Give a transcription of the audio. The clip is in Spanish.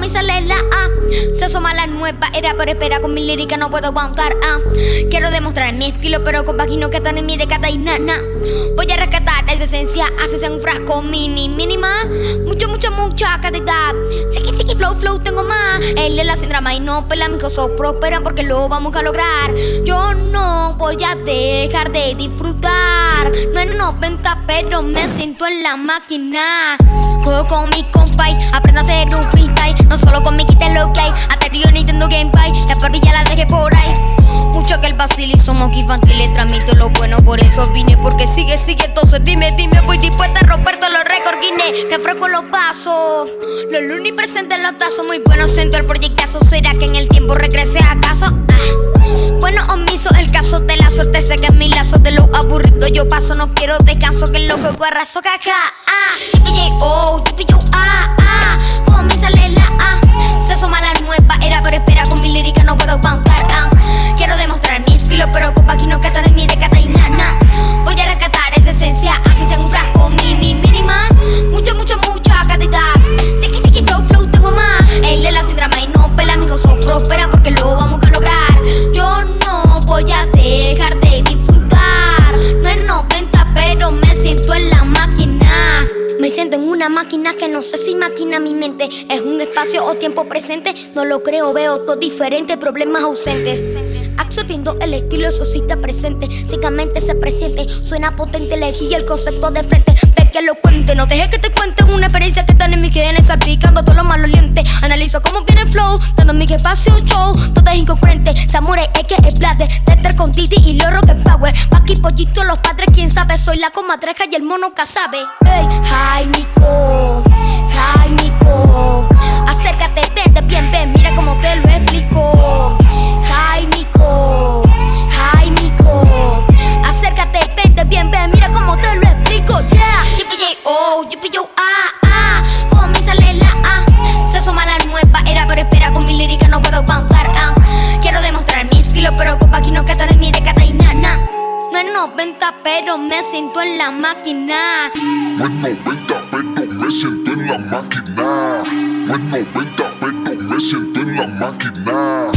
me sale la A. Se asoma la nueva era, pero espera, con mi lírica no puedo aguantar. Quiero demostrar mi estilo, pero compagino que están en mi decada y nana. Voy a rescatar esa esencia, así sea un frasco mínima. Mucha cantidad. Chiqui, flow, tengo más. Él es la sin drama y no pela, mis cosas prosperan porque lo vamos a lograr. Yo no voy a dejar de disfrutar. No en 90, pero me siento en la máquina. Juego con mi compay, aprendo a hacer un freestyle. No solo con mi quita lo que hay. Hasta Río Nintendo Gamepad, la barbilla la dejé por ahí. Mucho que el vacil y somos infantiles, transmito lo bueno, por eso vine. Porque sigue, entonces dime, voy dispuesta a romper todos los récords Guinness. Refresco los pasos, los lunes presentes los tazos. Muy bueno, siento el proyectazo. ¿Será que en el tiempo regrese acaso? Bueno, omiso, el caso de la suerte. Sé que en mi lazo de lo aburrido yo paso. No quiero descanso, que lo que arraso, caca. Como me sale la A. Se asoma la nueva era, pero espera, con mi lírica no puedo aguantar. Quiero demostrar mi estilo, pero compagino que están en mi decada y nana. Voy a rescatar esa esencia, así sea un frasco mínima. Mucha cantidad. Chiqui, flow, tengo más. Él es la sin drama y no pela, amigos, prospera porque lo vamos a lograr. Yo no voy a dejar de disfrutar. No es 90, pero me siento en la máquina. Me siento en una máquina que no sé si maquina mi mente. Es un espacio o tiempo presente. No lo creo, veo todo diferente, problemas ausentes. Absorbiendo el estilo, eso sí está presente. Ciegamente se presiente, suena potente. Elegí el concepto de frente, ve que lo cuente. No dejes que te cuente una experiencia que están en mis genes, salpicando todo lo maloliente. Analizo cómo viene el flow, dando mi espacio show. Todo es inconcurrente, Samurai es que es blade. Teter con Titi y Loro que power. Paqui, pollito, los padres, quién sabe. Soy la comadreja y el mono casabe. Hey, hi Nico, acércate, vente bien, ven, mira cómo te lo explico. Hi Nico, acércate, vente bien, ven, mira cómo te lo explico. Yeah, yippee-yo, como me sale la A. Se asoma la nueva era, pero espera, con mi lírica no puedo aguantar. Quiero demostrar mi estilo, pero compagino que están en mi decada y nana. No es 90, pero me siento en la máquina. No es 90, pero me siento en la máquina. No es 90, pero me siento en la máquina.